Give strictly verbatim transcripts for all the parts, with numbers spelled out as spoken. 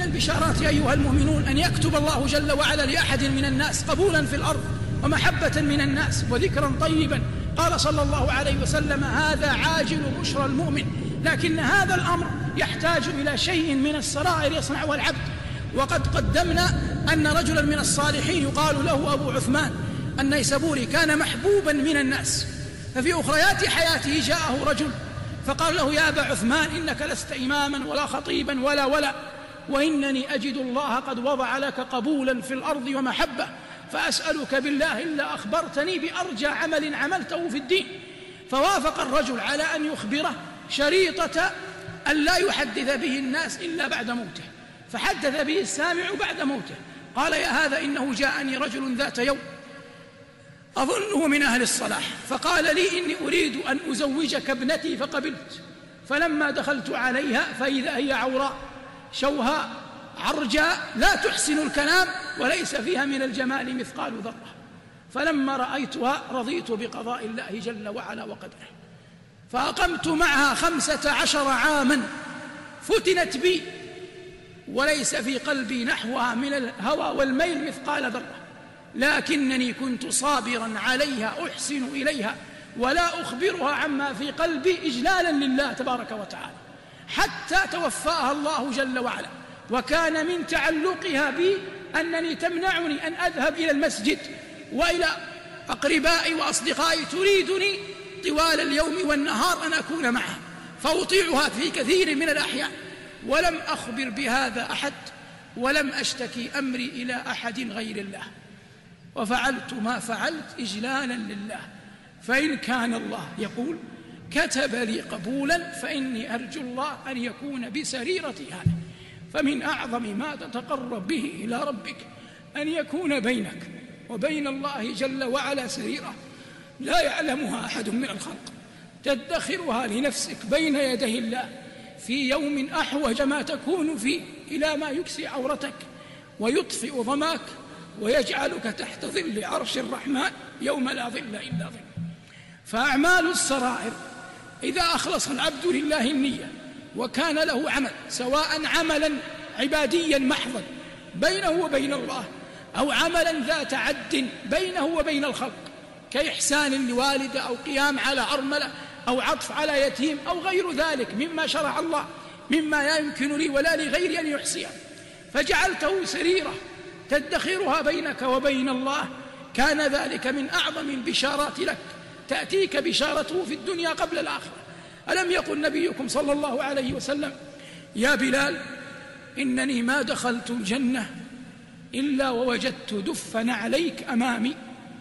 البشارات أيها المؤمنون أن يكتب الله جل وعلا لأحد من الناس قبولا في الأرض ومحبة من الناس وذكرا طيبا. قال صلى الله عليه وسلم: هذا عاجل بشرى المؤمن. لكن هذا الأمر يحتاج إلى شيء من السرائر يصنعها العبد. وقد قدمنا أن رجلا من الصالحين يقال له أبو عثمان النيسابوري كان محبوبا من الناس، ففي أخريات حياته جاءه رجل فقال له: يا أبا عثمان، إنك لست إماما ولا خطيبا ولا ولا وإنني أجد الله قد وضع لك قبولا في الأرض ومحبة، فأسألك بالله إلا أخبرتني بأرجى عمل عملته في الدين. فوافق الرجل على أن يخبره شريطة أن لا يحدث به الناس إلا بعد موته، فحدث به السامع بعد موته. قال: يا هذا، إنه جاءني رجل ذات يوم أظنه من أهل الصلاح، فقال لي: إني أريد أن أزوجك ابنتي، فقبلت. فلما دخلت عليها فإذا هي عوراء شوهاء عرجاء لا تحسن الكلام وليس فيها من الجمال مثقال ذرة. فلما رأيتها رضيت بقضاء الله جل وعلا وقدره، فأقمت معها خمسة عشر عاما، فتنت بي وليس في قلبي نحوها من الهوى والميل مثقال ذرة، لكنني كنت صابرا عليها أحسن إليها ولا أخبرها عما في قلبي إجلالا لله تبارك وتعالى، حتى توفاها الله جل وعلا. وكان من تعلقها بي أنني تمنعني أن أذهب إلى المسجد وإلى أقربائي وأصدقائي، تريدني طوال اليوم والنهار أن أكون معها، فأطيعها في كثير من الأحيان. ولم أخبر بهذا أحد ولم أشتكي أمري إلى أحد غير الله، وفعلت ما فعلت إجلالا لله. فإن كان الله يقول كتب لي قبولا فإني أرجو الله أن يكون بسريرتي هذا. فمن أعظم ما تتقرب به إلى ربك أن يكون بينك وبين الله جل وعلا سريرة لا يعلمها أحد من الخلق، تدخرها لنفسك بين يدي الله في يوم أحوج ما تكون فيه إلى ما يكسي عورتك ويطفئ ظماك ويجعلك تحت ظل عرش الرحمن يوم لا ظل إلا ظل. فأعمال السرائر إذا أخلص العبد لله النية وكان له عمل، سواء عملا عباديا محضا بينه وبين الله أو عملا ذات عد بينه وبين الخلق، كإحسان لوالده أو قيام على أرملة أو عطف على يتيم أو غير ذلك مما شرع الله مما لا يمكن لي ولا لغيري أن يحصيها، فجعلته سريرة تدخرها بينك وبين الله، كان ذلك من أعظم البشارات لك، تأتيك بشارته في الدنيا قبل الآخرة. ألم يقل نبيكم صلى الله عليه وسلم: يا بلال، إنني ما دخلت الجنة إلا ووجدت دف نعليك أمامي.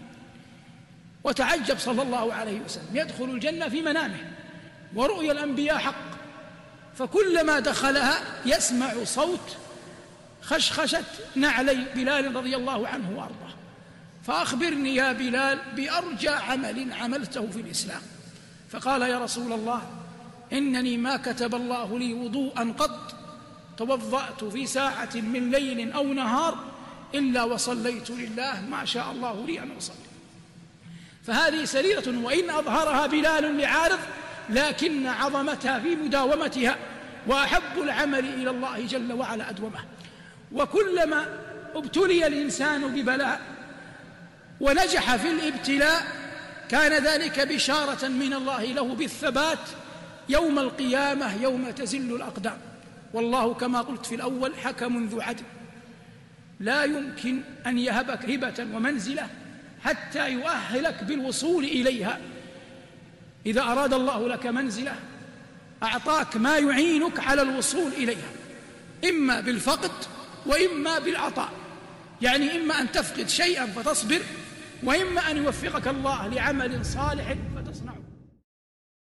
وتعجب صلى الله عليه وسلم، يدخل الجنة في منامه ورؤيا الأنبياء حق، فكلما دخلها يسمع صوت خشخشة نعلي بلال رضي الله عنه وأرضاه. فأخبرني يا بلال بأرجى عمل عملته في الإسلام. فقال: يا رسول الله، إنني ما كتب الله لي وضوءا قط توضأت في ساعة من ليل أو نهار إلا وصليت لله ما شاء الله لي أن أصلي. فهذه سريرة، وإن أظهرها بلال لعارض لكن عظمتها في مداومتها، وأحب العمل إلى الله جل وعلا أدومه. وكلما ابتلي الإنسان ببلاء ونجح في الابتلاء كان ذلك بشارة من الله له بالثبات يوم القيامة يوم تزل الأقدام. والله كما قلت في الأول حكم ذو عدل، لا يمكن أن يهبك هبة ومنزلة حتى يؤهلك بالوصول إليها. إذا أراد الله لك منزلة أعطاك ما يعينك على الوصول إليها، إما بالفقد وإما بالعطاء، يعني إما أن تفقد شيئا فتصبر، وإما أن يوفقك الله لعمل صالح فتصنعه.